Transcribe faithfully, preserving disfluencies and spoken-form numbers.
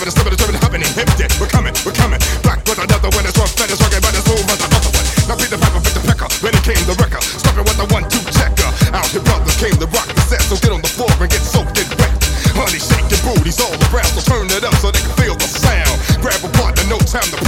with a step of the driven happening. Empty, we're coming, we're coming. Back with another one that's rough, that is rugged, but as smooth as another one. Now beat the piper, beat the pecker. When it came the wrecker, stopping with the one two checker. Out here brothers came to rock the set, so get on the floor and get soaked in wet. Honey shaking booties all around, so turn it up so they can feel the sound. Grab a partner, no time to